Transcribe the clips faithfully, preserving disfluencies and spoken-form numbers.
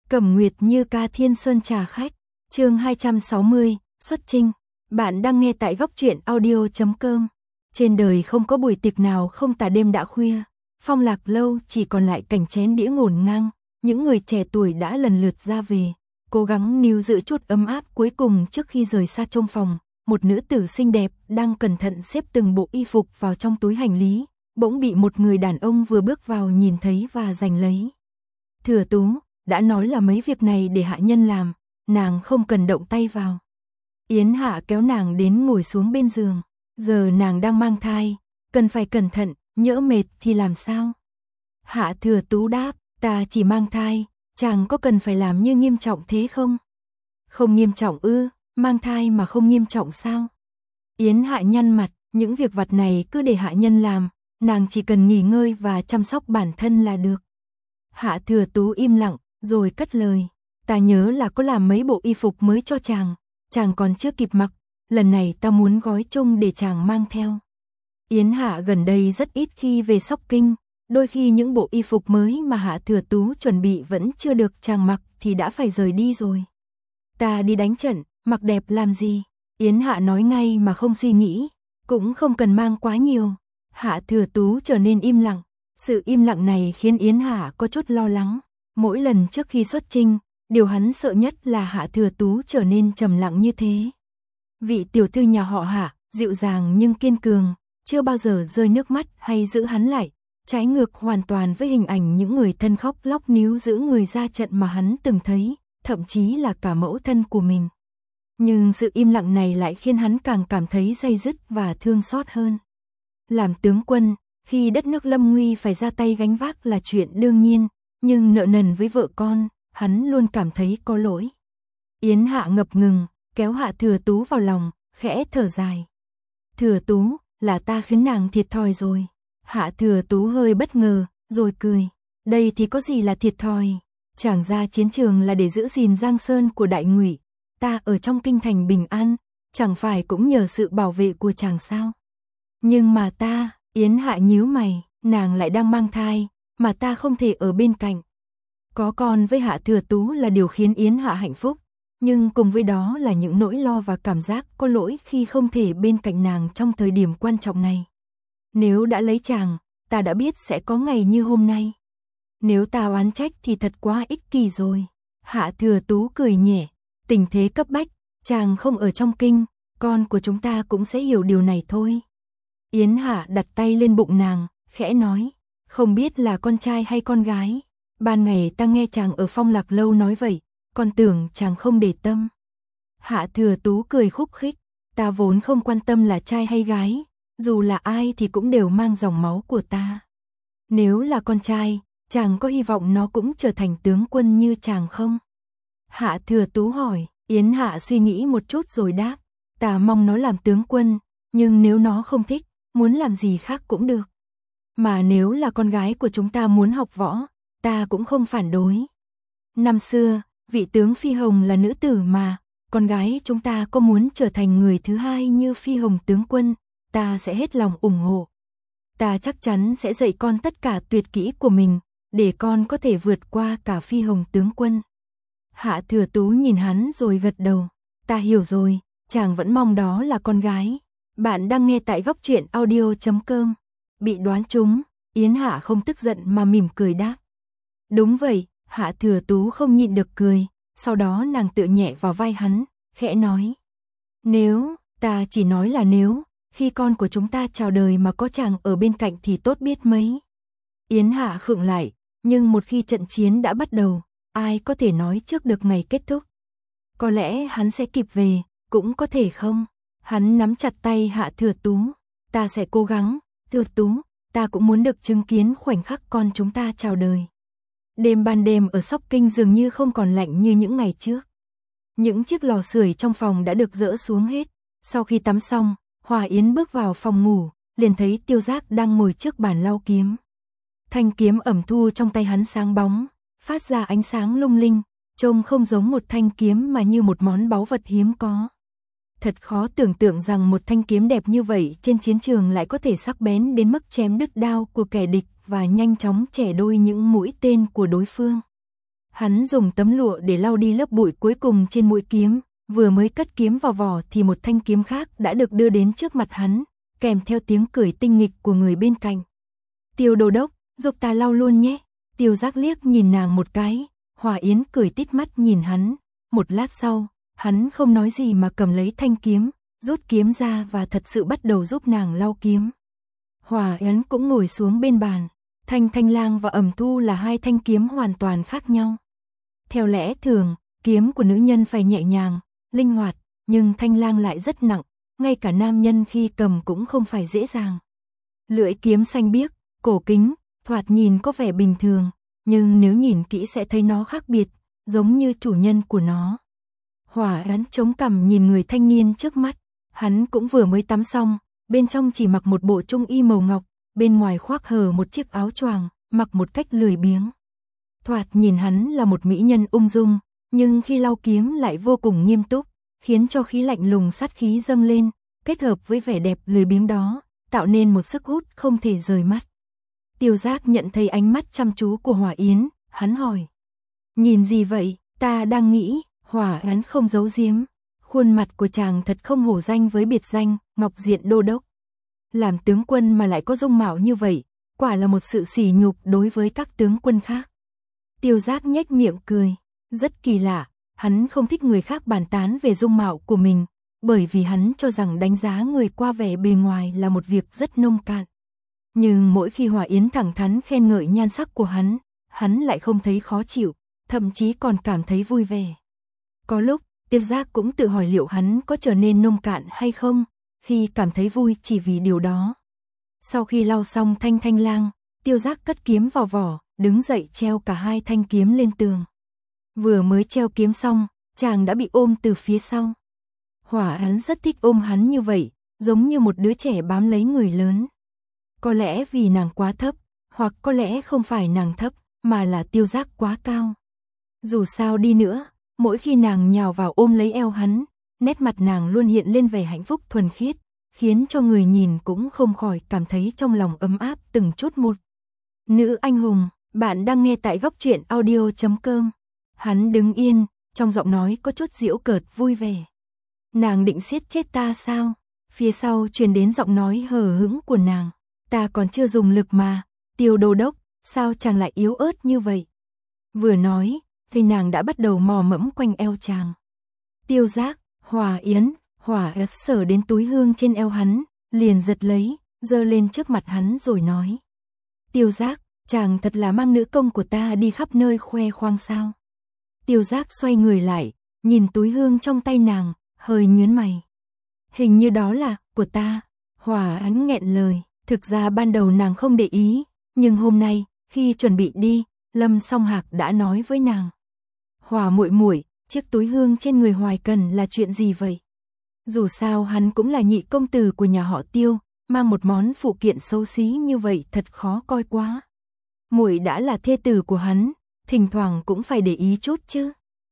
Cẩm Nguyệt Như ca Thiên Sơn trà khách, chương hai trăm sáu mươi, xuất chinh. Bạn đang nghe tại góc truyện audio chấm com. Trên đời không có buổi tiệc nào không tà đêm đã khuya, Phong Lạc lâu chỉ còn lại cảnh chén đĩa ngổn ngang, những người trẻ tuổi đã lần lượt ra về, cố gắng níu giữ chút ấm áp cuối cùng trước khi rời xa trong phòng. Một nữ tử xinh đẹp đang cẩn thận xếp từng bộ y phục vào trong túi hành lý, bỗng bị một người đàn ông vừa bước vào nhìn thấy và giành lấy. Thừa Tú, đã nói là mấy việc này để hạ nhân làm, nàng không cần động tay vào. Yến Hạ kéo nàng đến ngồi xuống bên giường, giờ nàng đang mang thai, cần phải cẩn thận, nhỡ mệt thì làm sao? Hạ Thừa Tú đáp, ta chỉ mang thai, chàng có cần phải làm như nghiêm trọng thế không? Không nghiêm trọng ư, mang thai mà không nghiêm trọng sao? Yến Hạ nhăn mặt, những việc vặt này cứ để hạ nhân làm, nàng chỉ cần nghỉ ngơi và chăm sóc bản thân là được. Hạ Thừa Tú im lặng, rồi cất lời, ta nhớ là có làm mấy bộ y phục mới cho chàng, chàng còn chưa kịp mặc, lần này ta muốn gói chung để chàng mang theo. Yến Hạ gần đây rất ít khi về Sóc Kinh, đôi khi những bộ y phục mới mà Hạ Thừa Tú chuẩn bị vẫn chưa được chàng mặc thì đã phải rời đi rồi. Ta đi đánh trận, mặc đẹp làm gì? Yến Hạ nói ngay mà không suy nghĩ, cũng không cần mang quá nhiều. Hạ Thừa Tú trở nên im lặng, sự im lặng này khiến Yến Hạ có chút lo lắng. Mỗi lần trước khi xuất chinh, điều hắn sợ nhất là Hạ Thừa Tú trở nên trầm lặng như thế. Vị tiểu thư nhà họ Hạ, dịu dàng nhưng kiên cường, chưa bao giờ rơi nước mắt hay giữ hắn lại, trái ngược hoàn toàn với hình ảnh những người thân khóc lóc níu giữ người ra trận mà hắn từng thấy, thậm chí là cả mẫu thân của mình. Nhưng sự im lặng này lại khiến hắn càng cảm thấy day dứt và thương xót hơn. Làm tướng quân, khi đất nước lâm nguy phải ra tay gánh vác là chuyện đương nhiên, nhưng nợ nần với vợ con, hắn luôn cảm thấy có lỗi. Yến Hạ ngập ngừng, kéo Hạ Thừa Tú vào lòng, khẽ thở dài. Thừa Tú, là ta khiến nàng thiệt thòi rồi. Hạ Thừa Tú hơi bất ngờ, rồi cười. Đây thì có gì là thiệt thòi? Chàng ra chiến trường là để giữ gìn giang sơn của Đại Ngụy. Ta ở trong kinh thành bình an, chẳng phải cũng nhờ sự bảo vệ của chàng sao? Nhưng mà ta, Yến Hạ nhíu mày, nàng lại đang mang thai, mà ta không thể ở bên cạnh. Có con với Hạ Thừa Tú là điều khiến Yến Hạ hạnh phúc, nhưng cùng với đó là những nỗi lo và cảm giác có lỗi khi không thể bên cạnh nàng trong thời điểm quan trọng này. Nếu đã lấy chàng, ta đã biết sẽ có ngày như hôm nay. Nếu ta oán trách thì thật quá ích kỷ rồi. Hạ Thừa Tú cười nhẹ, tình thế cấp bách, chàng không ở trong kinh, con của chúng ta cũng sẽ hiểu điều này thôi. Yến Hạ đặt tay lên bụng nàng, khẽ nói, không biết là con trai hay con gái. Ban ngày ta nghe chàng ở Phong Lạc lâu nói vậy, con tưởng chàng không để tâm. Hạ Thừa Tú cười khúc khích, ta vốn không quan tâm là trai hay gái, dù là ai thì cũng đều mang dòng máu của ta. Nếu là con trai, chàng có hy vọng nó cũng trở thành tướng quân như chàng không? Hạ Thừa Tú hỏi. Yến Hạ suy nghĩ một chút rồi đáp, ta mong nó làm tướng quân, nhưng nếu nó không thích, muốn làm gì khác cũng được. Mà nếu là con gái của chúng ta muốn học võ, ta cũng không phản đối. Năm xưa, vị tướng Phi Hồng là nữ tử mà, con gái chúng ta có muốn trở thành người thứ hai như Phi Hồng tướng quân, ta sẽ hết lòng ủng hộ. Ta chắc chắn sẽ dạy con tất cả tuyệt kỹ của mình, để con có thể vượt qua cả Phi Hồng tướng quân. Hạ Thừa Tú nhìn hắn rồi gật đầu, ta hiểu rồi, chàng vẫn mong đó là con gái. Bạn đang nghe tại góc truyện audio chấm com. Bị đoán trúng, Yến Hạ không tức giận mà mỉm cười đáp. Đúng vậy, Hạ Thừa Tú không nhịn được cười, sau đó nàng tựa nhẹ vào vai hắn, khẽ nói. Nếu, ta chỉ nói là nếu, khi con của chúng ta chào đời mà có chàng ở bên cạnh thì tốt biết mấy. Yến Hạ khựng lại, nhưng một khi trận chiến đã bắt đầu, ai có thể nói trước được ngày kết thúc. Có lẽ hắn sẽ kịp về, cũng có thể không. Hắn nắm chặt tay Hạ Thừa Tú, ta sẽ cố gắng, Thừa Tú, ta cũng muốn được chứng kiến khoảnh khắc con chúng ta chào đời. Đêm ban đêm ở Sóc Kinh dường như không còn lạnh như những ngày trước. Những chiếc lò sưởi trong phòng đã được dỡ xuống hết. Sau khi tắm xong, Hòa Yến bước vào phòng ngủ, liền thấy Tiêu Giác đang ngồi trước bàn lau kiếm. Thanh kiếm ẩm thu trong tay hắn sáng bóng, phát ra ánh sáng lung linh, trông không giống một thanh kiếm mà như một món báu vật hiếm có. Thật khó tưởng tượng rằng một thanh kiếm đẹp như vậy trên chiến trường lại có thể sắc bén đến mức chém đứt đao của kẻ địch và nhanh chóng chẻ đôi những mũi tên của đối phương. Hắn dùng tấm lụa để lau đi lớp bụi cuối cùng trên mũi kiếm, vừa mới cất kiếm vào vỏ thì một thanh kiếm khác đã được đưa đến trước mặt hắn, kèm theo tiếng cười tinh nghịch của người bên cạnh. Tiêu đô đốc, giúp ta lau luôn nhé. Tiêu Giác liếc nhìn nàng một cái, Hòa Yến cười tít mắt nhìn hắn, một lát sau, hắn không nói gì mà cầm lấy thanh kiếm, rút kiếm ra và thật sự bắt đầu giúp nàng lau kiếm. Hòa Yến cũng ngồi xuống bên bàn, Thanh Thanh Lang và Ẩm Thu là hai thanh kiếm hoàn toàn khác nhau. Theo lẽ thường, kiếm của nữ nhân phải nhẹ nhàng, linh hoạt, nhưng Thanh Lang lại rất nặng, ngay cả nam nhân khi cầm cũng không phải dễ dàng. Lưỡi kiếm xanh biếc, cổ kính, thoạt nhìn có vẻ bình thường, nhưng nếu nhìn kỹ sẽ thấy nó khác biệt, giống như chủ nhân của nó. Hỏa Yến chống cằm nhìn người thanh niên trước mắt, hắn cũng vừa mới tắm xong, bên trong chỉ mặc một bộ trung y màu ngọc, bên ngoài khoác hở một chiếc áo choàng, mặc một cách lười biếng. Thoạt nhìn hắn là một mỹ nhân ung dung, nhưng khi lau kiếm lại vô cùng nghiêm túc, khiến cho khí lạnh lùng sát khí dâng lên, kết hợp với vẻ đẹp lười biếng đó, tạo nên một sức hút không thể rời mắt. Tiêu Giác nhận thấy ánh mắt chăm chú của Hòa Yến, hắn hỏi: nhìn gì vậy? Ta đang nghĩ. Hòa Yến không giấu giếm, khuôn mặt của chàng thật không hổ danh với biệt danh Ngọc Diện Đô Đốc. Làm tướng quân mà lại có dung mạo như vậy, quả là một sự sỉ nhục đối với các tướng quân khác. Tiêu Giác nhếch miệng cười, rất kỳ lạ, hắn không thích người khác bàn tán về dung mạo của mình, bởi vì hắn cho rằng đánh giá người qua vẻ bề ngoài là một việc rất nông cạn. Nhưng mỗi khi Hòa Yến thẳng thắn khen ngợi nhan sắc của hắn, hắn lại không thấy khó chịu, thậm chí còn cảm thấy vui vẻ. Có lúc, Tiêu Giác cũng tự hỏi liệu hắn có trở nên nông cạn hay không, khi cảm thấy vui chỉ vì điều đó. Sau khi lau xong Thanh Thanh Lang, Tiêu Giác cất kiếm vào vỏ, đứng dậy treo cả hai thanh kiếm lên tường. Vừa mới treo kiếm xong, chàng đã bị ôm từ phía sau. Hỏa Yến rất thích ôm hắn như vậy, giống như một đứa trẻ bám lấy người lớn. Có lẽ vì nàng quá thấp, hoặc có lẽ không phải nàng thấp, mà là Tiêu Giác quá cao. Dù sao đi nữa, mỗi khi nàng nhào vào ôm lấy eo hắn, nét mặt nàng luôn hiện lên vẻ hạnh phúc thuần khiết, khiến cho người nhìn cũng không khỏi cảm thấy trong lòng ấm áp từng chút một. Nữ anh hùng, bạn đang nghe tại góc truyện audio chấm com. Hắn đứng yên, trong giọng nói có chút giễu cợt vui vẻ. Nàng định giết chết ta sao? Phía sau truyền đến giọng nói hờ hững của nàng. Ta còn chưa dùng lực mà, Tiêu đô đốc, sao chàng lại yếu ớt như vậy? Vừa nói, thì nàng đã bắt đầu mò mẫm quanh eo chàng. Tiêu Giác, Hòa Yến, Hòa Yến sờ đến túi hương trên eo hắn, liền giật lấy, giơ lên trước mặt hắn rồi nói: Tiêu Giác, chàng thật là mang nữ công của ta đi khắp nơi khoe khoang sao? Tiêu Giác xoay người lại, nhìn túi hương trong tay nàng, hơi nhướng mày. Hình như đó là của ta. Hòa Yến nghẹn lời, thực ra ban đầu nàng không để ý, nhưng hôm nay, khi chuẩn bị đi, Lâm Song Hạc đã nói với nàng: Hòa muội muội, chiếc túi hương trên người Hoài Cần là chuyện gì vậy? Dù sao hắn cũng là nhị công tử của nhà họ Tiêu, mang một món phụ kiện xấu xí như vậy thật khó coi quá. Muội đã là thê tử của hắn, thỉnh thoảng cũng phải để ý chút chứ.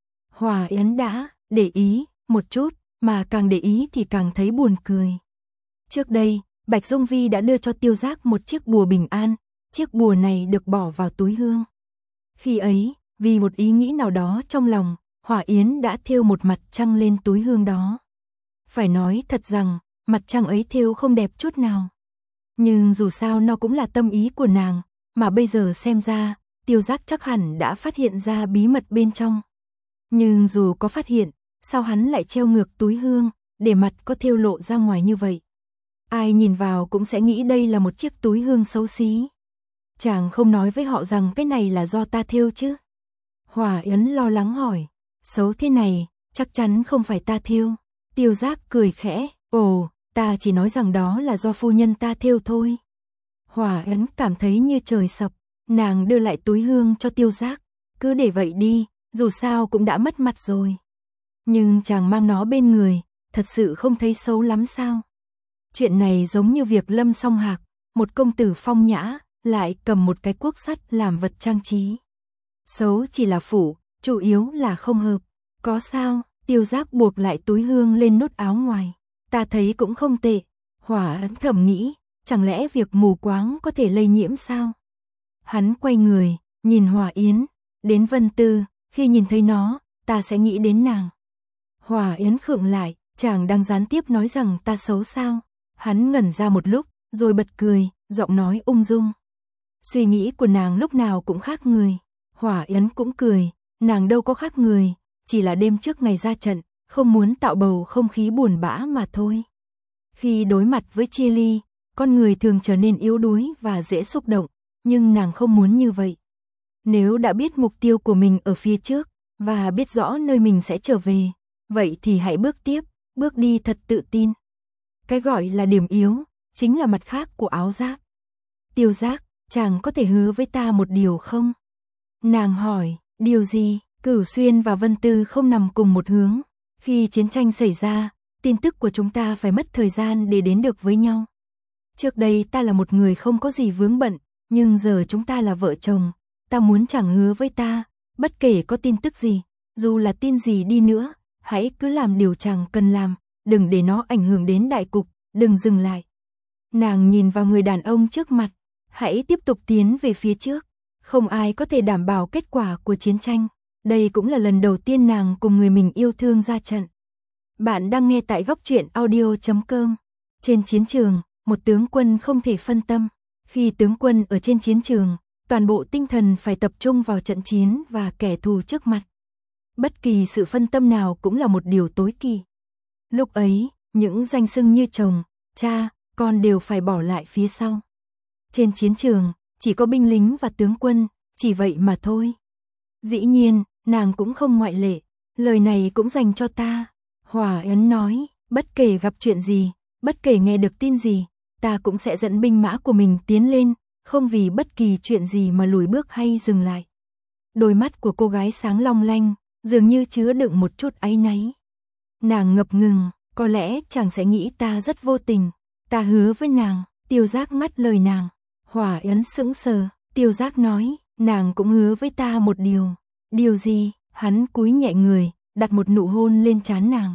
Hòa Yến đã để ý một chút, mà càng để ý thì càng thấy buồn cười. Trước đây, Bạch Dung Vi đã đưa cho Tiêu Giác một chiếc bùa bình an, chiếc bùa này được bỏ vào túi hương. Khi ấy, vì một ý nghĩ nào đó trong lòng, Hòa Yến đã thêu một mặt trăng lên túi hương đó. Phải nói thật rằng, mặt trăng ấy thêu không đẹp chút nào. Nhưng dù sao nó cũng là tâm ý của nàng, mà bây giờ xem ra, Tiêu Giác chắc hẳn đã phát hiện ra bí mật bên trong. Nhưng dù có phát hiện, sao hắn lại treo ngược túi hương, để mặt có thêu lộ ra ngoài như vậy? Ai nhìn vào cũng sẽ nghĩ đây là một chiếc túi hương xấu xí. Chàng không nói với họ rằng cái này là do ta thêu chứ? Hòa Yến lo lắng hỏi. Xấu thế này, chắc chắn không phải ta thêu. Tiêu Giác cười khẽ, ồ, ta chỉ nói rằng đó là do phu nhân ta thêu thôi. Hòa Yến cảm thấy như trời sập, nàng đưa lại túi hương cho Tiêu Giác. Cứ để vậy đi, dù sao cũng đã mất mặt rồi. Nhưng chàng mang nó bên người, thật sự không thấy xấu lắm sao? Chuyện này giống như việc Lâm Song Hạc, một công tử phong nhã, lại cầm một cái cuốc sắt làm vật trang trí. Xấu chỉ là phủ, chủ yếu là không hợp. Có sao? Tiêu Giác buộc lại túi hương lên nút áo ngoài. Ta thấy cũng không tệ. Hỏa Yến thầm nghĩ, chẳng lẽ việc mù quáng có thể lây nhiễm sao? Hắn quay người, nhìn Hòa Yến, đến Vân Tư, khi nhìn thấy nó, ta sẽ nghĩ đến nàng. Hòa Yến khựng lại, chàng đang gián tiếp nói rằng ta xấu sao? Hắn ngẩn ra một lúc, rồi bật cười, giọng nói ung dung. Suy nghĩ của nàng lúc nào cũng khác người. Hòa Yến cũng cười, nàng đâu có khác người, chỉ là đêm trước ngày ra trận, không muốn tạo bầu không khí buồn bã mà thôi. Khi đối mặt với chia ly, con người thường trở nên yếu đuối và dễ xúc động, nhưng nàng không muốn như vậy. Nếu đã biết mục tiêu của mình ở phía trước, và biết rõ nơi mình sẽ trở về, vậy thì hãy bước tiếp, bước đi thật tự tin. Cái gọi là điểm yếu, chính là mặt khác của áo giáp. Tiêu Giác, chàng có thể hứa với ta một điều không? Nàng hỏi, điều gì? Cửu Xuyên và Vân Tư không nằm cùng một hướng. Khi chiến tranh xảy ra, tin tức của chúng ta phải mất thời gian để đến được với nhau. Trước đây ta là một người không có gì vướng bận, nhưng giờ chúng ta là vợ chồng. Ta muốn chàng hứa với ta, bất kể có tin tức gì, dù là tin gì đi nữa, hãy cứ làm điều chàng cần làm, đừng để nó ảnh hưởng đến đại cục, đừng dừng lại. Nàng nhìn vào người đàn ông trước mặt, hãy tiếp tục tiến về phía trước. Không ai có thể đảm bảo kết quả của chiến tranh. Đây cũng là lần đầu tiên nàng cùng người mình yêu thương ra trận. Bạn đang nghe tại góc truyện audio chấm com. Trên chiến trường, một tướng quân không thể phân tâm. Khi tướng quân ở trên chiến trường, toàn bộ tinh thần phải tập trung vào trận chiến và kẻ thù trước mặt. Bất kỳ sự phân tâm nào cũng là một điều tối kỵ. Lúc ấy, những danh xưng như chồng, cha, con đều phải bỏ lại phía sau. Trên chiến trường, chỉ có binh lính và tướng quân, chỉ vậy mà thôi. Dĩ nhiên, nàng cũng không ngoại lệ, lời này cũng dành cho ta. Hòa Yến nói, bất kể gặp chuyện gì, bất kể nghe được tin gì, ta cũng sẽ dẫn binh mã của mình tiến lên, không vì bất kỳ chuyện gì mà lùi bước hay dừng lại. Đôi mắt của cô gái sáng long lanh, dường như chứa đựng một chút áy náy. Nàng ngập ngừng, có lẽ chàng sẽ nghĩ ta rất vô tình. Ta hứa với nàng. Tiêu Giác ngắt lời nàng. Hòa Yến sững sờ, Tiêu Giác nói, nàng cũng hứa với ta một điều. Điều gì? Hắn cúi nhẹ người, đặt một nụ hôn lên trán nàng.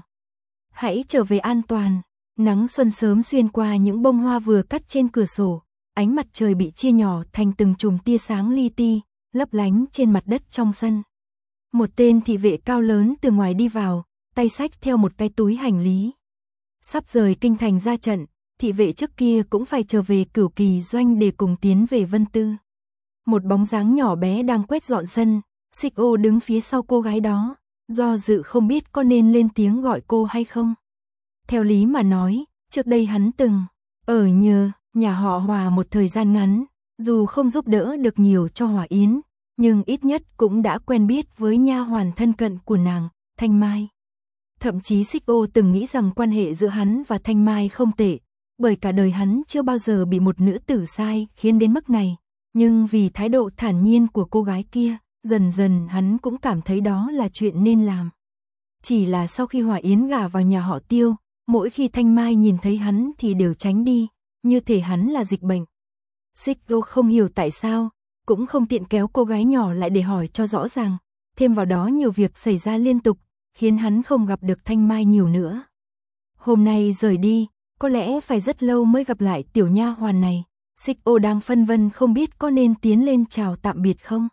Hãy trở về an toàn. Nắng xuân sớm xuyên qua những bông hoa vừa cắt trên cửa sổ, ánh mặt trời bị chia nhỏ thành từng chùm tia sáng li ti, lấp lánh trên mặt đất trong sân. Một tên thị vệ cao lớn từ ngoài đi vào, tay xách theo một cái túi hành lý. Sắp rời kinh thành ra trận, thị vệ trước kia cũng phải trở về Cửu Kỳ doanh để cùng tiến về Vân Tư. Một bóng dáng nhỏ bé đang quét dọn sân, Xích Ô đứng phía sau cô gái đó, do dự không biết có nên lên tiếng gọi cô hay không. Theo lý mà nói, trước đây hắn từng ở nhờ nhà họ Hòa một thời gian ngắn, dù không giúp đỡ được nhiều cho Hòa Yến, nhưng ít nhất cũng đã quen biết với nha hoàn thân cận của nàng, Thanh Mai. Thậm chí Xích Ô từng nghĩ rằng quan hệ giữa hắn và Thanh Mai không tệ, bởi cả đời hắn chưa bao giờ bị một nữ tử sai khiến đến mức này, nhưng vì thái độ thản nhiên của cô gái kia, dần dần hắn cũng cảm thấy đó là chuyện nên làm. Chỉ là sau khi Hòa Yến gả vào nhà họ Tiêu, mỗi khi Thanh Mai nhìn thấy hắn thì đều tránh đi, như thể hắn là dịch bệnh. Xích Ô không hiểu tại sao, cũng không tiện kéo cô gái nhỏ lại để hỏi cho rõ ràng, thêm vào đó nhiều việc xảy ra liên tục, khiến hắn không gặp được Thanh Mai nhiều nữa. Hôm nay rời đi, có lẽ phải rất lâu mới gặp lại tiểu nha hoàn này. Xích Ô đang phân vân không biết có nên tiến lên chào tạm biệt không.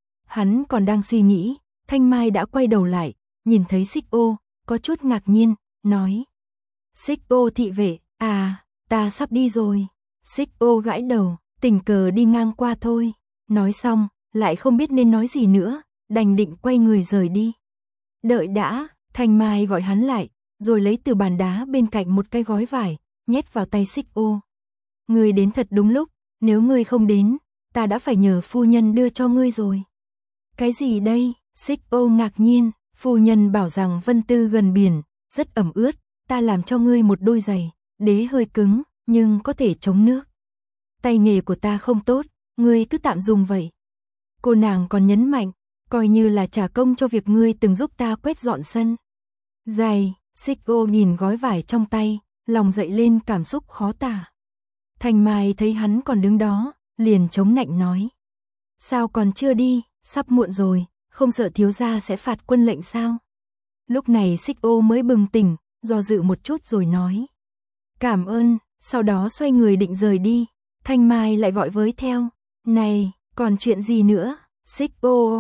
Hắn còn đang suy nghĩ, Thanh Mai đã quay đầu lại, nhìn thấy Xích Ô, có chút ngạc nhiên, nói. Xích Ô thị vệ, à, ta sắp đi rồi. Xích Ô gãi đầu, tình cờ đi ngang qua thôi. Nói xong, lại không biết nên nói gì nữa, đành định quay người rời đi. Đợi đã, Thanh Mai gọi hắn lại, rồi lấy từ bàn đá bên cạnh một cái gói vải, nhét vào tay Xích Ô. Ngươi đến thật đúng lúc, nếu ngươi không đến, ta đã phải nhờ phu nhân đưa cho ngươi rồi. Cái gì đây? Xích Ô ngạc nhiên, phu nhân bảo rằng Vân Tư gần biển, rất ẩm ướt, ta làm cho ngươi một đôi giày, đế hơi cứng, nhưng có thể chống nước. Tay nghề của ta không tốt, ngươi cứ tạm dùng vậy. Cô nàng còn nhấn mạnh, coi như là trả công cho việc ngươi từng giúp ta quét dọn sân. Giày, Xích Ô nhìn gói vải trong tay, lòng dậy lên cảm xúc khó tả. Thanh Mai thấy hắn còn đứng đó, liền chống nạnh nói. Sao còn chưa đi, sắp muộn rồi, không sợ thiếu gia sẽ phạt quân lệnh sao? Lúc này Xích Ô mới bừng tỉnh, do dự một chút rồi nói. Cảm ơn, sau đó xoay người định rời đi. Thanh Mai lại gọi với theo. Này, còn chuyện gì nữa? Xích Ô hỏi,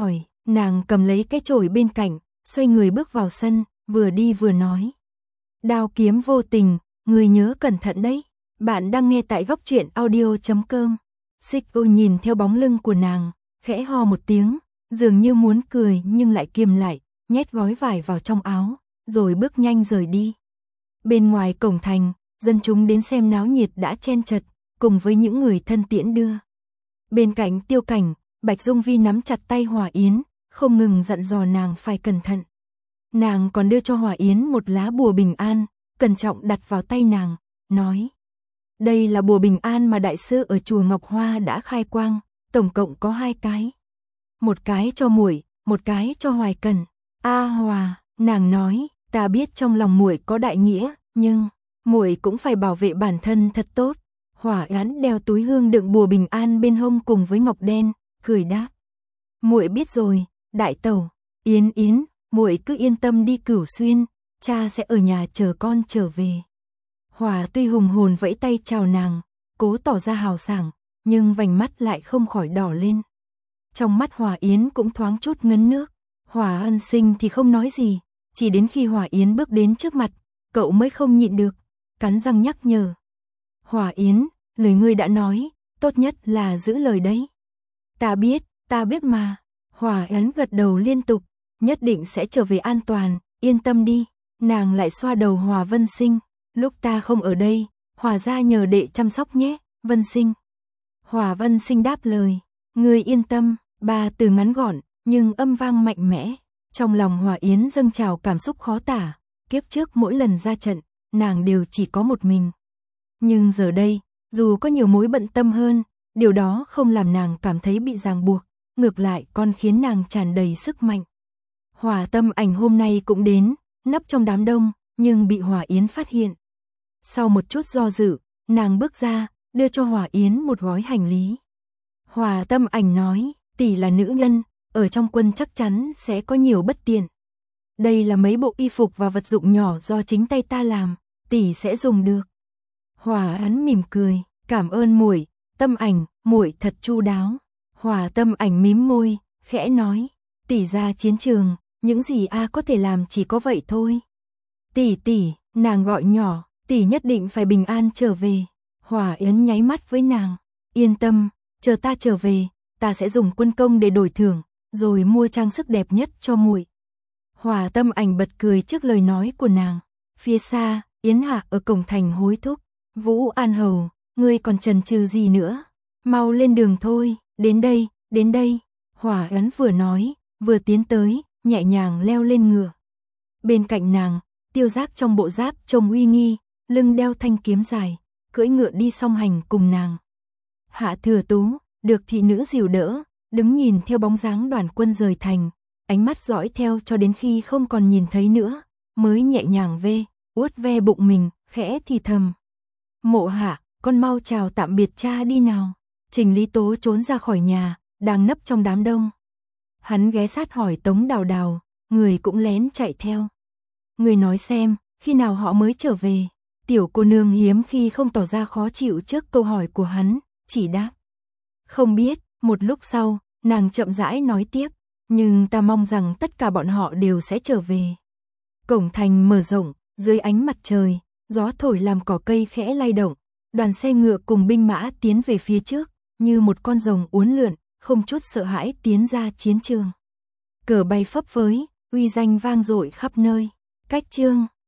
Nàng cầm lấy cái chổi bên cạnh, xoay người bước vào sân, vừa đi vừa nói. Đao kiếm vô tình, người nhớ cẩn thận đấy. Bạn đang nghe tại góc truyện audio chấm com. Siko nhìn theo bóng lưng của nàng, khẽ ho một tiếng, dường như muốn cười nhưng lại kiềm lại, nhét gói vải vào trong áo, rồi bước nhanh rời đi. Bên ngoài cổng thành, dân chúng đến xem náo nhiệt đã chen chật, cùng với những người thân tiễn đưa. Bên cạnh Tiêu Cảnh, Bạch Dung Vi nắm chặt tay Hòa Yến, không ngừng dặn dò nàng phải cẩn thận. Nàng còn đưa cho Hòa Yến một lá bùa bình an, cẩn trọng đặt vào tay nàng, nói. Đây là bùa bình an mà đại sư ở chùa Ngọc Hoa đã khai quang, tổng cộng có hai cái. Một cái cho muội, một cái cho Hoài Cần. A Hòa, nàng nói, ta biết trong lòng muội có đại nghĩa, nhưng muội cũng phải bảo vệ bản thân thật tốt. Hòa Yến đeo túi hương đựng bùa bình an bên hông cùng với ngọc đen, cười đáp. Muội biết rồi, đại tẩu. Yến Yến, muội cứ yên tâm đi Cửu Xuyên, cha sẽ ở nhà chờ con trở về. Hòa tuy hùng hồn vẫy tay chào nàng, cố tỏ ra hào sảng, nhưng vành mắt lại không khỏi đỏ lên. Trong mắt Hòa Yến cũng thoáng chút ngấn nước. Hòa Ân Sinh thì không nói gì, chỉ đến khi Hòa Yến bước đến trước mặt, cậu mới không nhịn được, cắn răng nhắc nhở. Hòa Yến, lời ngươi đã nói, tốt nhất là giữ lời đấy. Ta biết, ta biết mà. Hòa Yến gật đầu liên tục, nhất định sẽ trở về an toàn, yên tâm đi. Nàng lại xoa đầu Hòa Vân Sinh, lúc ta không ở đây, Hòa gia nhờ đệ chăm sóc nhé, Vân Sinh. Hòa Vân Sinh đáp lời, ngươi yên tâm, ba từ ngắn gọn, nhưng âm vang mạnh mẽ. Trong lòng Hòa Yến dâng trào cảm xúc khó tả, kiếp trước mỗi lần ra trận, nàng đều chỉ có một mình. Nhưng giờ đây, dù có nhiều mối bận tâm hơn, điều đó không làm nàng cảm thấy bị ràng buộc, ngược lại còn khiến nàng tràn đầy sức mạnh. Hòa Tâm Ảnh hôm nay cũng đến, nấp trong đám đông, nhưng bị Hòa Yến phát hiện. Sau một chút do dự, nàng bước ra, đưa cho Hòa Yến một gói hành lý. Hòa Tâm Ảnh nói, tỷ là nữ nhân, ở trong quân chắc chắn sẽ có nhiều bất tiện. Đây là mấy bộ y phục và vật dụng nhỏ do chính tay ta làm, tỷ sẽ dùng được. Hòa Yến mỉm cười, cảm ơn muội, Tâm Ảnh, muội thật chu đáo. Hòa Tâm Ảnh mím môi, khẽ nói, tỷ ra chiến trường, những gì a có thể làm chỉ có vậy thôi. Tỷ tỷ, nàng gọi nhỏ, tỷ nhất định phải bình an trở về. Hòa Yến nháy mắt với nàng, yên tâm, chờ ta trở về, ta sẽ dùng quân công để đổi thưởng, rồi mua trang sức đẹp nhất cho muội. Hòa Tâm Ảnh bật cười trước lời nói của nàng. Phía xa, Yến Hạ ở cổng thành hối thúc, Vũ An Hầu, ngươi còn chần chừ gì nữa? Mau lên đường thôi, đến đây, đến đây. Hòa Yến vừa nói, vừa tiến tới, nhẹ nhàng leo lên ngựa. Bên cạnh nàng, Tiêu Giác trong bộ giáp trông uy nghi, lưng đeo thanh kiếm dài, cưỡi ngựa đi song hành cùng nàng. Hạ Thừa Tú, được thị nữ dìu đỡ, đứng nhìn theo bóng dáng đoàn quân rời thành, ánh mắt dõi theo cho đến khi không còn nhìn thấy nữa, mới nhẹ nhàng ve, uốt ve bụng mình, khẽ thì thầm. Mộ Hạ, con mau chào tạm biệt cha đi nào. Trình Lý Tố trốn ra khỏi nhà, đang nấp trong đám đông. Hắn ghé sát hỏi Tống Đào Đào, người cũng lén chạy theo. Người nói xem, khi nào họ mới trở về? Tiểu cô nương hiếm khi không tỏ ra khó chịu trước câu hỏi của hắn, chỉ đáp. Không biết, một lúc sau, nàng chậm rãi nói tiếp, nhưng ta mong rằng tất cả bọn họ đều sẽ trở về. Cổng thành mở rộng, dưới ánh mặt trời, gió thổi làm cỏ cây khẽ lay động, đoàn xe ngựa cùng binh mã tiến về phía trước, như một con rồng uốn lượn, không chút sợ hãi tiến ra chiến trường. Cờ bay phấp phới, uy danh vang dội khắp nơi. Cách chương